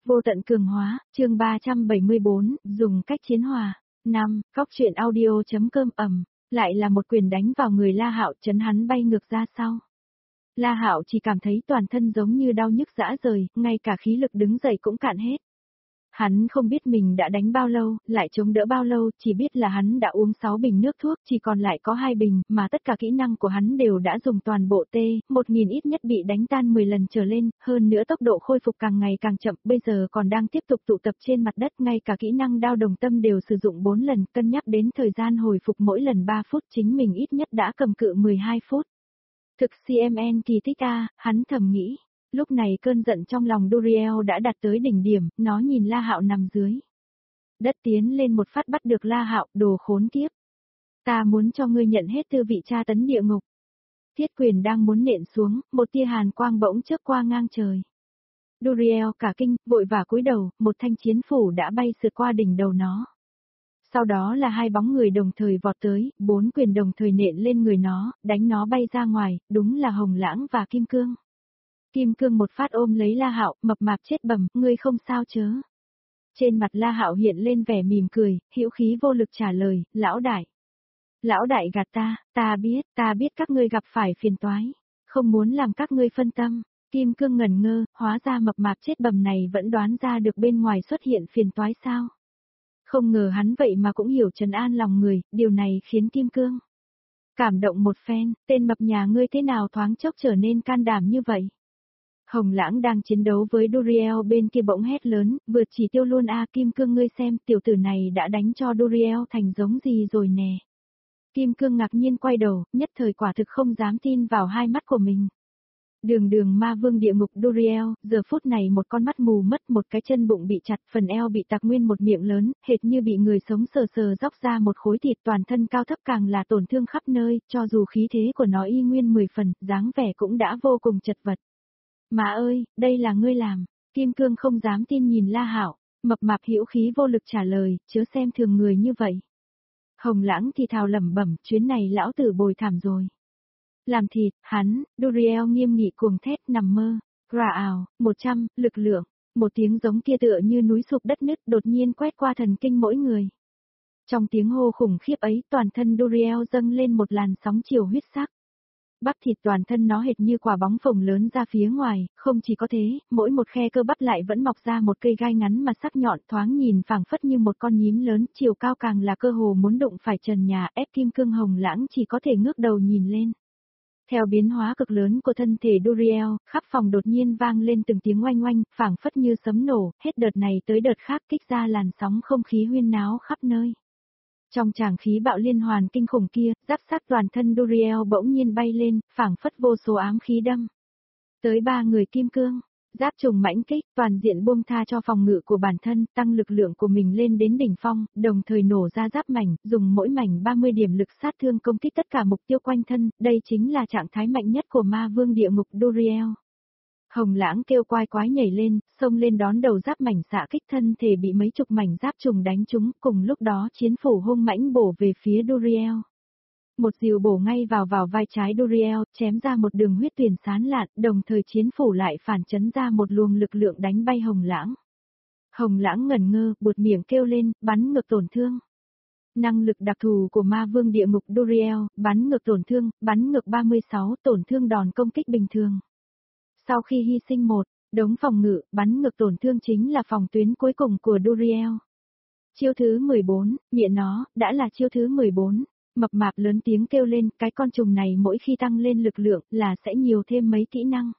Vô tận cường hóa, chương 374, dùng cách chiến hòa. 5. Góc truyện audio.com lại là một quyền đánh vào người La Hạo chấn hắn bay ngược ra sau. La Hạo chỉ cảm thấy toàn thân giống như đau nhức rã rời, ngay cả khí lực đứng dậy cũng cạn hết. Hắn không biết mình đã đánh bao lâu, lại chống đỡ bao lâu, chỉ biết là hắn đã uống 6 bình nước thuốc, chỉ còn lại có 2 bình, mà tất cả kỹ năng của hắn đều đã dùng toàn bộ T-1000 ít nhất bị đánh tan 10 lần trở lên, hơn nữa tốc độ khôi phục càng ngày càng chậm, bây giờ còn đang tiếp tục tụ tập trên mặt đất, ngay cả kỹ năng đao đồng tâm đều sử dụng 4 lần, cân nhắc đến thời gian hồi phục mỗi lần 3 phút, chính mình ít nhất đã cầm cự 12 phút. Thực CMN kỳ tích a, hắn thầm nghĩ. Lúc này cơn giận trong lòng Duriel đã đạt tới đỉnh điểm, nó nhìn La Hạo nằm dưới đất tiến lên một phát bắt được La Hạo, đồ khốn kiếp. Ta muốn cho ngươi nhận hết tư vị tra tấn địa ngục. Thiết quyền đang muốn nện xuống, một tia hàn quang bỗng chớp qua ngang trời. Duriel cả kinh, vội vã cúi đầu, một thanh chiến phủ đã bay sượt qua đỉnh đầu nó. Sau đó là 2 bóng người đồng thời vọt tới, 4 quyền đồng thời nện lên người nó, đánh nó bay ra ngoài, đúng là Hồng Lãng và Kim Cương. Kim Cương một phát ôm lấy La Hạo, mập mạp chết bầm, ngươi không sao chớ. Trên mặt La Hạo hiện lên vẻ mỉm cười, hữu khí vô lực trả lời, lão đại. Lão đại gạt ta biết các ngươi gặp phải phiền toái, không muốn làm các ngươi phân tâm. Kim Cương ngẩn ngơ, hóa ra mập mạp chết bầm này vẫn đoán ra được bên ngoài xuất hiện phiền toái sao. Không ngờ hắn vậy mà cũng hiểu trấn an lòng người, điều này khiến Kim Cương cảm động một phen, tên mập nhà ngươi thế nào thoáng chốc trở nên can đảm như vậy. Hồng Lãng đang chiến đấu với Duriel bên kia bỗng hét lớn, vượt chỉ tiêu luôn a Kim Cương ngươi xem tiểu tử này đã đánh cho Duriel thành giống gì rồi nè. Kim Cương ngạc nhiên quay đầu, nhất thời quả thực không dám tin vào hai mắt của mình. Đường ma vương địa ngục Duriel, giờ phút này một con mắt mù mất, một cái chân bụng bị chặt, phần eo bị tạc nguyên một miệng lớn, hệt như bị người sống sờ sờ róc ra một khối thịt, toàn thân cao thấp càng là tổn thương khắp nơi, cho dù khí thế của nó y nguyên 10 phần, dáng vẻ cũng đã vô cùng chật vật. Má ơi, đây là ngươi làm. Kim Cương không dám tin nhìn La Hạo, mập mạp hữu khí vô lực trả lời, chớ xem thường người như vậy. Hồng Lãng thì thào lẩm bẩm, chuyến này lão tử bồi thảm rồi. Làm thịt, hắn, Duriel nghiêm nghị cuồng thét nằm mơ. Rà ảo, 100, lực lượng, một tiếng giống kia tựa như núi sụp đất nứt đột nhiên quét qua thần kinh mỗi người. Trong tiếng hô khủng khiếp ấy, toàn thân Duriel dâng lên một làn sóng chiều huyết sắc. Bắp thịt toàn thân nó hệt như quả bóng phồng lớn ra phía ngoài, không chỉ có thế, mỗi một khe cơ bắp lại vẫn mọc ra một cây gai ngắn mà sắc nhọn thoáng nhìn phảng phất như một con nhím lớn, chiều cao càng là cơ hồ muốn đụng phải trần nhà, ép Kim Cương Hồng Lãng chỉ có thể ngước đầu nhìn lên. Theo biến hóa cực lớn của thân thể Duriel, khắp phòng đột nhiên vang lên từng tiếng oanh oanh, phảng phất như sấm nổ, hết đợt này tới đợt khác kích ra làn sóng không khí huyên náo khắp nơi. Trong tràng khí bạo liên hoàn kinh khủng kia, giáp sát toàn thân Duriel bỗng nhiên bay lên, phảng phất vô số ám khí đâm tới 3 người Kim Cương. Giáp trùng mãnh kích, toàn diện buông tha cho phòng ngự của bản thân, tăng lực lượng của mình lên đến đỉnh phong, đồng thời nổ ra giáp mảnh, dùng mỗi mảnh 30 điểm lực sát thương công kích tất cả mục tiêu quanh thân, đây chính là trạng thái mạnh nhất của ma vương địa ngục Duriel. Hồng Lãng kêu quái quái nhảy lên, xông lên đón đầu giáp mảnh xạ kích, thân thể bị mấy chục mảnh giáp trùng đánh trúng, cùng lúc đó chiến phủ hung mãnh bổ về phía Duriel. Một dìu bổ ngay vào vai trái Duriel, chém ra một đường huyết tuyền sán lạn, đồng thời chiến phủ lại phản chấn ra một luồng lực lượng đánh bay Hồng Lãng. Hồng Lãng ngẩn ngơ, buột miệng kêu lên, bắn ngược tổn thương. Năng lực đặc thù của ma vương địa ngục Duriel, bắn ngược tổn thương, bắn ngược 36, tổn thương đòn công kích bình thường. Sau khi hy sinh một đống phòng ngự, bắn ngược tổn thương chính là phòng tuyến cuối cùng của Duriel. Chiêu thứ 14, miệng nó, đã là chiêu thứ 14. Mập mạp lớn tiếng kêu lên, cái con trùng này mỗi khi tăng lên lực lượng là sẽ nhiều thêm mấy kỹ năng.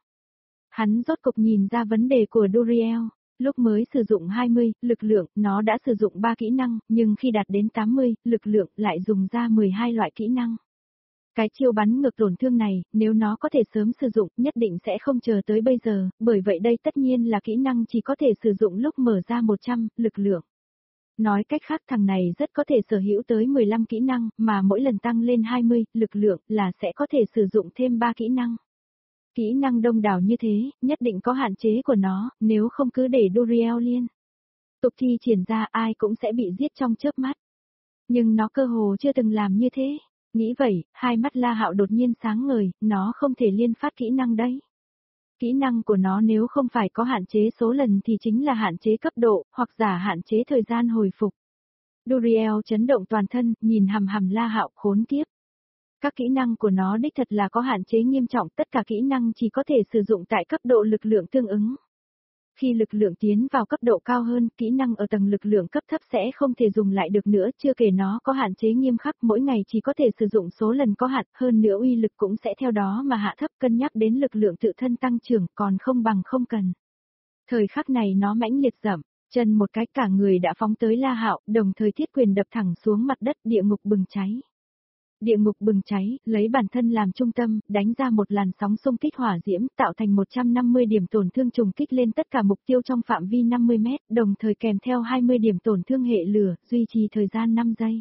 Hắn rốt cục nhìn ra vấn đề của Duriel. Lúc mới sử dụng 20, lực lượng, nó đã sử dụng 3 kỹ năng, nhưng khi đạt đến 80, lực lượng lại dùng ra 12 loại kỹ năng. Cái chiêu bắn ngược tổn thương này, nếu nó có thể sớm sử dụng, nhất định sẽ không chờ tới bây giờ, bởi vậy đây tất nhiên là kỹ năng chỉ có thể sử dụng lúc mở ra 100, lực lượng. Nói cách khác thằng này rất có thể sở hữu tới 15 kỹ năng, mà mỗi lần tăng lên 20, lực lượng là sẽ có thể sử dụng thêm 3 kỹ năng. Kỹ năng đông đảo như thế, nhất định có hạn chế của nó, nếu không cứ để Duriel liên tục thi triển ra ai cũng sẽ bị giết trong chớp mắt. Nhưng nó cơ hồ chưa từng làm như thế. Nghĩ vậy, hai mắt La Hạo đột nhiên sáng ngời, nó không thể liên phát kỹ năng đấy. Kỹ năng của nó nếu không phải có hạn chế số lần thì chính là hạn chế cấp độ, hoặc giả hạn chế thời gian hồi phục. Duriel chấn động toàn thân, nhìn hằm hằm La Hạo khốn kiếp. Các kỹ năng của nó đích thật là có hạn chế nghiêm trọng, tất cả kỹ năng chỉ có thể sử dụng tại cấp độ lực lượng tương ứng. Khi lực lượng tiến vào cấp độ cao hơn, kỹ năng ở tầng lực lượng cấp thấp sẽ không thể dùng lại được nữa, chưa kể nó có hạn chế nghiêm khắc, mỗi ngày chỉ có thể sử dụng số lần có hạn, hơn nữa uy lực cũng sẽ theo đó mà hạ thấp, cân nhắc đến lực lượng tự thân tăng trưởng, còn không bằng không cần. Thời khắc này nó mãnh liệt dậm chân một cái, cả người đã phóng tới La Hạo, đồng thời thiết quyền đập thẳng xuống mặt đất, địa ngục bừng cháy. Địa ngục bừng cháy, lấy bản thân làm trung tâm, đánh ra một làn sóng xung kích hỏa diễm, tạo thành 150 điểm tổn thương trùng kích lên tất cả mục tiêu trong phạm vi 50 mét, đồng thời kèm theo 20 điểm tổn thương hệ lửa, duy trì thời gian 5 giây.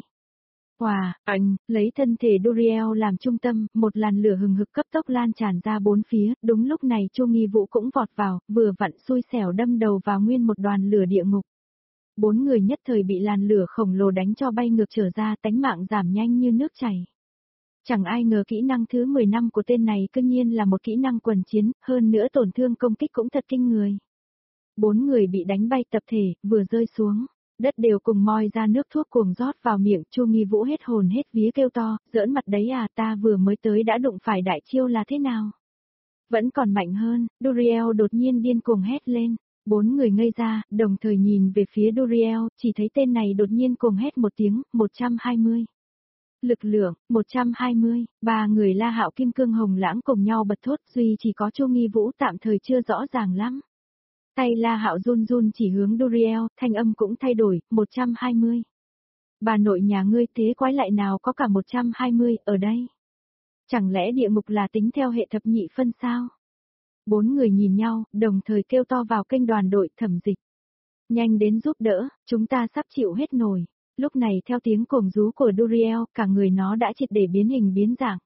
Lấy thân thể Duriel làm trung tâm, một làn lửa hừng hực cấp tốc lan tràn ra bốn phía, đúng lúc này Chu Nghi Vũ cũng vọt vào, vừa vặn xui xẻo đâm đầu vào nguyên một đoàn lửa địa ngục. 4 người nhất thời bị làn lửa khổng lồ đánh cho bay ngược trở ra, tánh mạng giảm nhanh như nước chảy. Chẳng ai ngờ kỹ năng thứ 10 năm của tên này cư nhiên là một kỹ năng quần chiến, hơn nữa tổn thương công kích cũng thật kinh người. 4 người bị đánh bay tập thể, vừa rơi xuống, đất đều cùng moi ra nước thuốc cuồng rót vào miệng, Chu Nghi Vũ hết hồn hết vía kêu to, giỡn mặt đấy à, ta vừa mới tới đã đụng phải đại chiêu là thế nào? Vẫn còn mạnh hơn, Duriel đột nhiên điên cuồng hét lên. 4 người ngây ra, đồng thời nhìn về phía Duriel, chỉ thấy tên này đột nhiên cuồng hét một tiếng, 120. Lực lượng, 120, ba người La Hạo Kim Cương Hồng Lãng cùng nhau bật thốt, duy chỉ có Chu Nghi Vũ tạm thời chưa rõ ràng lắm. Tay La Hạo run run chỉ hướng Duriel, thanh âm cũng thay đổi, 120. Bà nội nhà ngươi thế quái lại nào có cả 120 ở đây? Chẳng lẽ địa ngục là tính theo hệ thập nhị phân sao? 4 người nhìn nhau, đồng thời kêu to vào kênh đoàn đội Thẩm Dịch. Nhanh đến giúp đỡ, chúng ta sắp chịu hết nổi. Lúc này theo tiếng cồm rú của Duriel, cả người nó đã triệt để biến hình biến dạng.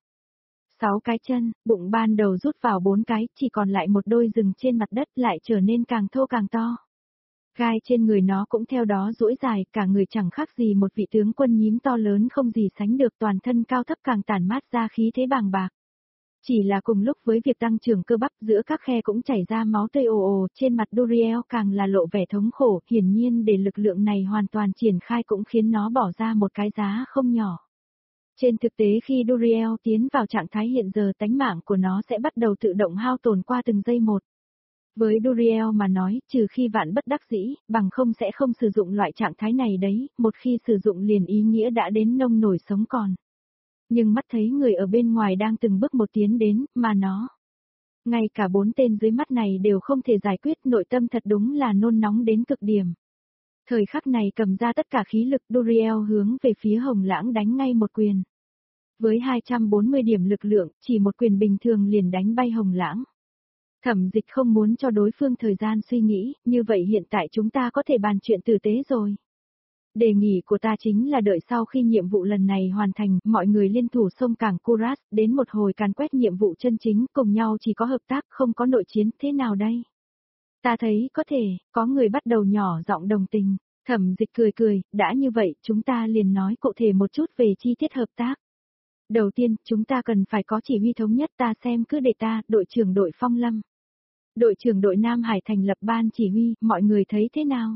6 cái chân, bụng ban đầu rút vào 4 cái, chỉ còn lại một đôi rừng trên mặt đất lại trở nên càng thô càng to. Gai trên người nó cũng theo đó duỗi dài, cả người chẳng khác gì một vị tướng quân nhím to lớn không gì sánh được, toàn thân cao thấp càng tản mát ra khí thế bàng bạc. Chỉ là cùng lúc với việc tăng trưởng cơ bắp, giữa các khe cũng chảy ra máu tươi ồ ồ, trên mặt Duriel càng là lộ vẻ thống khổ, hiển nhiên để lực lượng này hoàn toàn triển khai cũng khiến nó bỏ ra một cái giá không nhỏ. Trên thực tế khi Duriel tiến vào trạng thái hiện giờ, tánh mạng của nó sẽ bắt đầu tự động hao tổn qua từng giây một. Với Duriel mà nói, trừ khi vạn bất đắc dĩ, bằng không sẽ không sử dụng loại trạng thái này đấy, một khi sử dụng liền ý nghĩa đã đến nông nổi sống còn. Nhưng mắt thấy người ở bên ngoài đang từng bước một tiến đến, mà nó. Ngay cả 4 tên dưới mắt này đều không thể giải quyết, nội tâm thật đúng là nôn nóng đến cực điểm. Thời khắc này cầm ra tất cả khí lực, Duriel hướng về phía Hồng Lãng đánh ngay một quyền. Với 240 điểm lực lượng, chỉ một quyền bình thường liền đánh bay Hồng Lãng. Thẩm Dịch không muốn cho đối phương thời gian suy nghĩ, như vậy hiện tại chúng ta có thể bàn chuyện tử tế rồi. Đề nghị của ta chính là đợi sau khi nhiệm vụ lần này hoàn thành, mọi người liên thủ sông cảng Kuras, đến một hồi càn quét nhiệm vụ chân chính, cùng nhau chỉ có hợp tác không có nội chiến, thế nào đây? Ta thấy có thể, có người bắt đầu nhỏ giọng đồng tình, Thẩm Dịch cười cười, đã như vậy, chúng ta liền nói cụ thể một chút về chi tiết hợp tác. Đầu tiên, chúng ta cần phải có chỉ huy thống nhất, ta xem cứ để ta, đội trưởng đội Phong Lâm. Đội trưởng đội Nam Hải thành lập ban chỉ huy, mọi người thấy thế nào?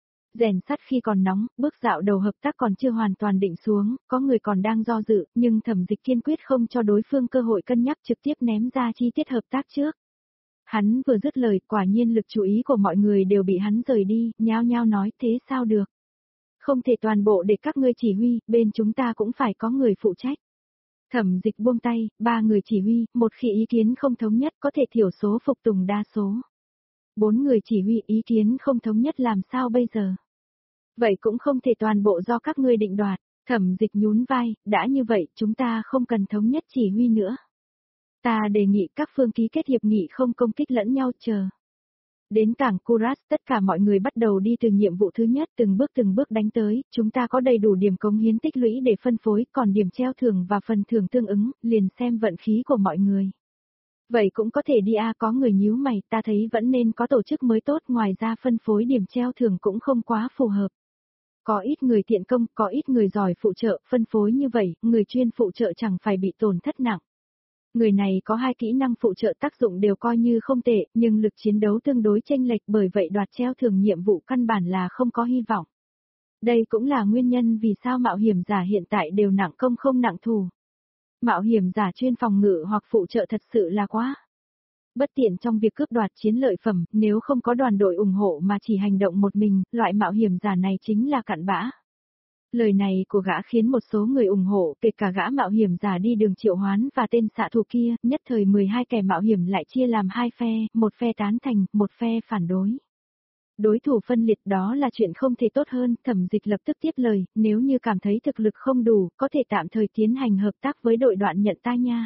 Rèn sắt khi còn nóng, bước dạo đầu hợp tác còn chưa hoàn toàn định xuống, có người còn đang do dự, nhưng Thẩm Dịch kiên quyết không cho đối phương cơ hội cân nhắc, trực tiếp ném ra chi tiết hợp tác trước. Hắn vừa dứt lời, quả nhiên lực chú ý của mọi người đều bị hắn rời đi, nhao nhao nói thế sao được. Không thể toàn bộ để các ngươi chỉ huy, bên chúng ta cũng phải có người phụ trách. Thẩm Dịch buông tay, 3 người chỉ huy, một khi ý kiến không thống nhất có thể thiểu số phục tùng đa số. 4 người chỉ huy ý kiến không thống nhất làm sao bây giờ? Vậy cũng không thể toàn bộ do các ngươi định đoạt. Thẩm Dịch nhún vai, đã như vậy chúng ta không cần thống nhất chỉ huy nữa. Ta đề nghị các phương ký kết hiệp nghị không công kích lẫn nhau chờ. Đến cảng Kuras tất cả mọi người bắt đầu đi từ nhiệm vụ thứ nhất từng bước đánh tới, chúng ta có đầy đủ điểm cống hiến tích lũy để phân phối, còn điểm treo thưởng và phần thưởng tương ứng, liền xem vận khí của mọi người. Vậy cũng có thể đi có người nhíu mày, ta thấy vẫn nên có tổ chức mới tốt, ngoài ra phân phối điểm treo thưởng cũng không quá phù hợp. Có ít người thiện công, có ít người giỏi phụ trợ, phân phối như vậy, người chuyên phụ trợ chẳng phải bị tổn thất nặng. Người này có 2 kỹ năng phụ trợ tác dụng đều coi như không tệ, nhưng lực chiến đấu tương đối chênh lệch, bởi vậy đoạt treo thưởng nhiệm vụ căn bản là không có hy vọng. Đây cũng là nguyên nhân vì sao mạo hiểm giả hiện tại đều nặng công không nặng thủ. Mạo hiểm giả chuyên phòng ngự hoặc phụ trợ thật sự là quá bất tiện trong việc cướp đoạt chiến lợi phẩm, nếu không có đoàn đội ủng hộ mà chỉ hành động một mình, loại mạo hiểm giả này chính là cặn bã. Lời này của gã khiến một số người ủng hộ, kể cả gã mạo hiểm giả đi đường triệu hoán và tên xạ thủ kia, nhất thời 12 kẻ mạo hiểm lại chia làm 2 phe, một phe tán thành, một phe phản đối. Đối thủ phân liệt đó là chuyện không thể tốt hơn, Thẩm Dịch lập tức tiếp lời, nếu như cảm thấy thực lực không đủ, có thể tạm thời tiến hành hợp tác với đội Đoạn Nhận ta nha.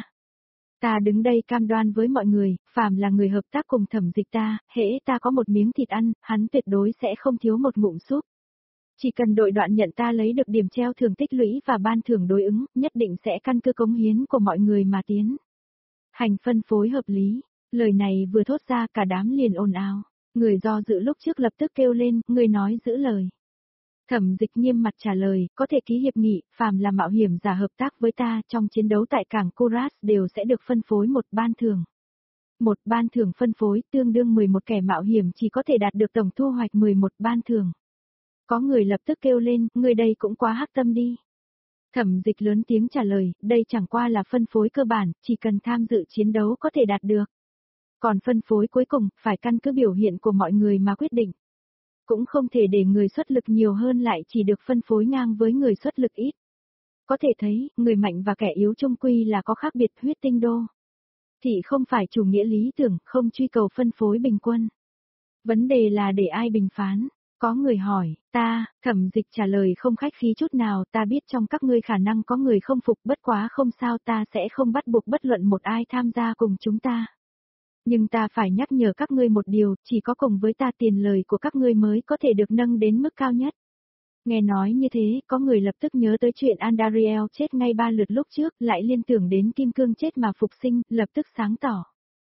Ta đứng đây cam đoan với mọi người, phàm là người hợp tác cùng Thẩm Dịch ta, hễ ta có một miếng thịt ăn, hắn tuyệt đối sẽ không thiếu một ngụm súp. Chỉ cần đội Đoạn Nhận ta lấy được điểm treo thưởng tích lũy và ban thưởng đối ứng, nhất định sẽ căn cứ cống hiến của mọi người mà tiến hành phân phối hợp lý. Lời này vừa thốt ra cả đám liền ồn ào. Người do dự lúc trước lập tức kêu lên, người nói giữ lời. Thẩm Dịch nghiêm mặt trả lời, có thể ký hiệp nghị, phàm là mạo hiểm giả hợp tác với ta trong chiến đấu tại cảng Kuras đều sẽ được phân phối một ban thưởng. Một ban thưởng phân phối tương đương 11 kẻ mạo hiểm chỉ có thể đạt được tổng thu hoạch 11 ban thưởng. Có người lập tức kêu lên, người đây cũng quá hắc tâm đi. Thẩm Dịch lớn tiếng trả lời, đây chẳng qua là phân phối cơ bản, chỉ cần tham dự chiến đấu có thể đạt được. Còn phân phối cuối cùng, phải căn cứ biểu hiện của mọi người mà quyết định. Cũng không thể để người xuất lực nhiều hơn lại chỉ được phân phối ngang với người xuất lực ít. Có thể thấy, người mạnh và kẻ yếu chung quy là có khác biệt huyết tinh đô. Thì không phải chủ nghĩa lý tưởng, không truy cầu phân phối bình quân. Vấn đề là để ai bình phán. Có người hỏi, Thẩm Dịch trả lời không khách khí chút nào, ta biết trong các ngươi khả năng có người không phục, bất quá không sao, ta sẽ không bắt buộc bất luận một ai tham gia cùng chúng ta. Nhưng ta phải nhắc nhở các ngươi một điều, chỉ có cùng với ta tiền lời của các ngươi mới có thể được nâng đến mức cao nhất. Nghe nói như thế, có người lập tức nhớ tới chuyện Andariel chết ngay 3 lượt lúc trước, lại liên tưởng đến Kim Cương chết mà phục sinh, lập tức sáng tỏ.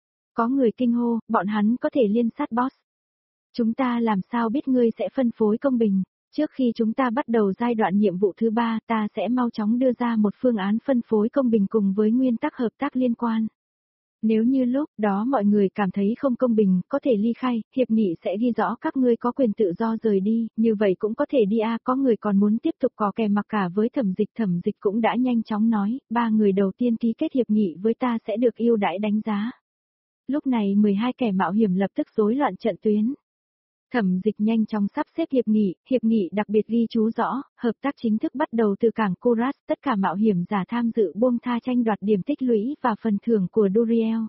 Có người kinh hô, bọn hắn có thể liên sát boss. Chúng ta làm sao biết ngươi sẽ phân phối công bình, trước khi chúng ta bắt đầu giai đoạn nhiệm vụ thứ 3, ta sẽ mau chóng đưa ra một phương án phân phối công bình cùng với nguyên tắc hợp tác liên quan. Nếu như lúc đó mọi người cảm thấy không công bình, có thể ly khai, hiệp nghị sẽ ghi rõ các ngươi có quyền tự do rời đi, như vậy cũng có thể đi có người còn muốn tiếp tục có kè mặc cả với Thẩm Dịch cũng đã nhanh chóng nói, 3 người đầu tiên ký kết hiệp nghị với ta sẽ được ưu đãi đánh giá. Lúc này 12 kẻ mạo hiểm lập tức rối loạn trận tuyến. Thẩm Dịch nhanh chóng sắp xếp hiệp nghị đặc biệt ghi chú rõ, hợp tác chính thức bắt đầu từ cảng Kuras, tất cả mạo hiểm giả tham dự buông tha tranh đoạt điểm tích lũy và phần thưởng của Duriel.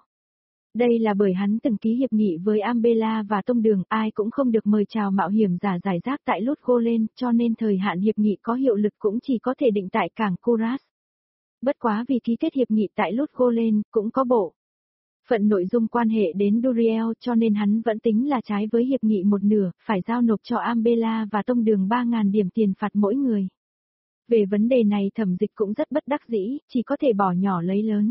Đây là bởi hắn từng ký hiệp nghị với Ambela và Tông Đường, ai cũng không được mời chào mạo hiểm giả giải rác tại Lút Golen, cho nên thời hạn hiệp nghị có hiệu lực cũng chỉ có thể định tại cảng Kuras. Bất quá vì ký kết hiệp nghị tại Lút Golen, cũng có bộ phận nội dung quan hệ đến Duriel cho nên hắn vẫn tính là trái với hiệp nghị một nửa, phải giao nộp cho Ambela và Tông Đường 3.000 điểm tiền phạt mỗi người. Về vấn đề này Thẩm Dịch cũng rất bất đắc dĩ, chỉ có thể bỏ nhỏ lấy lớn.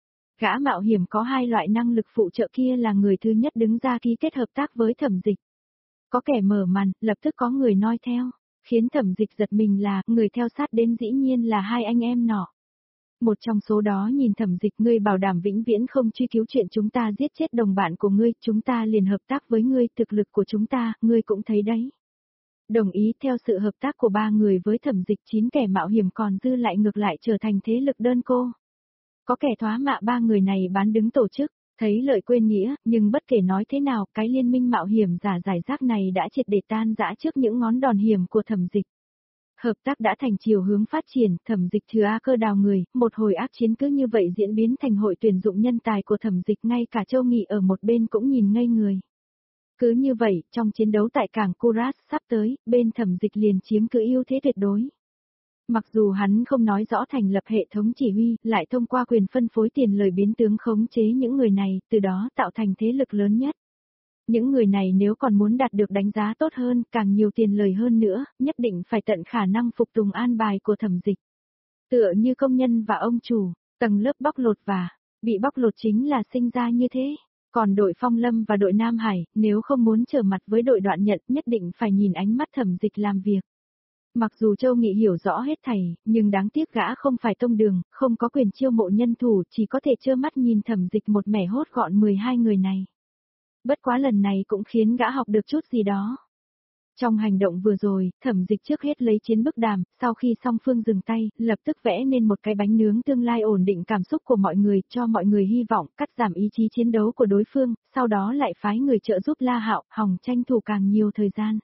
Gã mạo hiểm có 2 loại năng lực phụ trợ kia là người thứ nhất đứng ra ký kết hợp tác với Thẩm Dịch. Có kẻ mở màn, lập tức có người noi theo, khiến Thẩm Dịch giật mình là, người theo sát đến dĩ nhiên là 2 anh em nọ. Một trong số đó nhìn Thẩm Dịch, ngươi bảo đảm vĩnh viễn không truy cứu chuyện chúng ta giết chết đồng bạn của ngươi, chúng ta liền hợp tác với ngươi, thực lực của chúng ta, ngươi cũng thấy đấy. Đồng ý theo sự hợp tác của 3 người với Thẩm Dịch, 9 kẻ mạo hiểm còn dư lại ngược lại trở thành thế lực đơn cô. Có kẻ thoá mạ 3 người này bán đứng tổ chức, thấy lợi quên nghĩa, nhưng bất kể nói thế nào, cái liên minh mạo hiểm giả giải rác này đã triệt để tan rã trước những ngón đòn hiểm của Thẩm Dịch. Hợp tác đã thành chiều hướng phát triển, Thẩm Dịch thừa cơ đào người, một hồi ác chiến cứ như vậy diễn biến thành hội tuyển dụng nhân tài của Thẩm Dịch, ngay cả Châu Nghị ở một bên cũng nhìn ngây người. Cứ như vậy, trong chiến đấu tại cảng Kuras sắp tới, bên Thẩm Dịch liền chiếm cứ ưu thế tuyệt đối. Mặc dù hắn không nói rõ thành lập hệ thống chỉ huy, lại thông qua quyền phân phối tiền lời biến tướng khống chế những người này, từ đó tạo thành thế lực lớn nhất. Những người này nếu còn muốn đạt được đánh giá tốt hơn, càng nhiều tiền lời hơn nữa, nhất định phải tận khả năng phục tùng an bài của Thẩm Dịch. Tựa như công nhân và ông chủ, tầng lớp bóc lột và bị bóc lột chính là sinh ra như thế. Còn đội Phong Lâm và đội Nam Hải, nếu không muốn trở mặt với đội Đoạn Nhận, nhất định phải nhìn ánh mắt Thẩm Dịch làm việc. Mặc dù Châu Nghị hiểu rõ hết thảy, nhưng đáng tiếc gã không phải tông đường, không có quyền chiêu mộ nhân thủ, chỉ có thể trơ mắt nhìn Thẩm Dịch một mẻ hốt gọn 12 người này. Bất quá lần này cũng khiến gã học được chút gì đó. Trong hành động vừa rồi, Thẩm Dịch trước hết lấy chiến bức đàm, sau khi song phương dừng tay, lập tức vẽ nên một cái bánh nướng tương lai ổn định cảm xúc của mọi người, cho mọi người hy vọng, cắt giảm ý chí chiến đấu của đối phương, sau đó lại phái người trợ giúp La Hạo, hòng tranh thủ càng nhiều thời gian.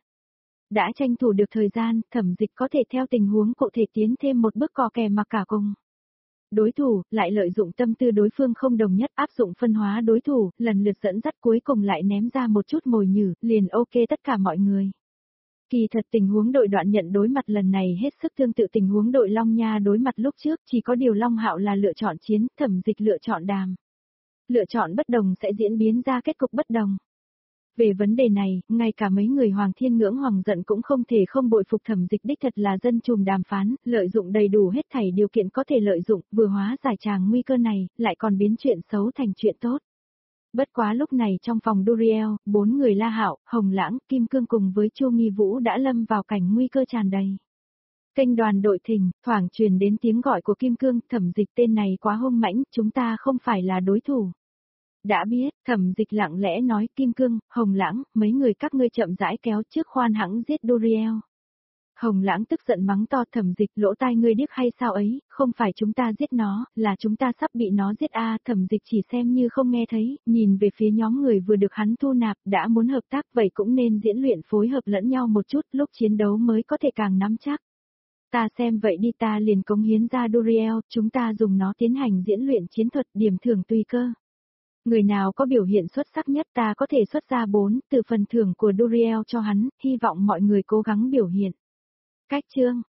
Đã tranh thủ được thời gian, Thẩm Dịch có thể theo tình huống cụ thể tiến thêm một bước cò kè mặc cả cùng. Đối thủ, lại lợi dụng tâm tư đối phương không đồng nhất, áp dụng phân hóa đối thủ, lần lượt dẫn dắt cuối cùng lại ném ra một chút mồi nhử, liền ok tất cả mọi người. Kỳ thật tình huống đội Đoạn Nhận đối mặt lần này hết sức tương tự tình huống đội Long Nha đối mặt lúc trước, chỉ có điều Long Hạo là lựa chọn chiến, Thẩm Dịch lựa chọn đàm. Lựa chọn bất đồng sẽ diễn biến ra kết cục bất đồng. Về vấn đề này, ngay cả mấy người Hoàng Thiên Ngưỡng Hoàng giận cũng không thể không bội phục Thẩm Dịch đích thật là dân trùm đàm phán, lợi dụng đầy đủ hết thảy điều kiện có thể lợi dụng, vừa hóa giải tràng nguy cơ này, lại còn biến chuyện xấu thành chuyện tốt. Bất quá lúc này trong phòng Duriel, 4 người La Hạo, Hồng Lãng, Kim Cương cùng với Chu Nghi Vũ đã lâm vào cảnh nguy cơ tràn đầy. Kênh đoàn đội Thình, thoảng truyền đến tiếng gọi của Kim Cương, Thẩm Dịch tên này quá hung mãnh, chúng ta không phải là đối thủ. Đã biết, Thẩm Dịch lặng lẽ nói Kim Cương, Hồng Lãng, mấy người các ngươi chậm rãi kéo trước khoan hãng giết Duriel. Hồng Lãng tức giận mắng to Thẩm Dịch, lỗ tai ngươi điếc hay sao ấy, không phải chúng ta giết nó, là chúng ta sắp bị nó giết a. Thẩm Dịch chỉ xem như không nghe thấy, nhìn về phía nhóm người vừa được hắn thu nạp, đã muốn hợp tác vậy cũng nên diễn luyện phối hợp lẫn nhau một chút, lúc chiến đấu mới có thể càng nắm chắc. Ta xem vậy đi, ta liền cống hiến ra Duriel, chúng ta dùng nó tiến hành diễn luyện chiến thuật, điểm thưởng tùy cơ. Người nào có biểu hiện xuất sắc nhất ta có thể xuất ra 4 từ phần thưởng của Duriel cho hắn, hy vọng mọi người cố gắng biểu hiện. Cách chương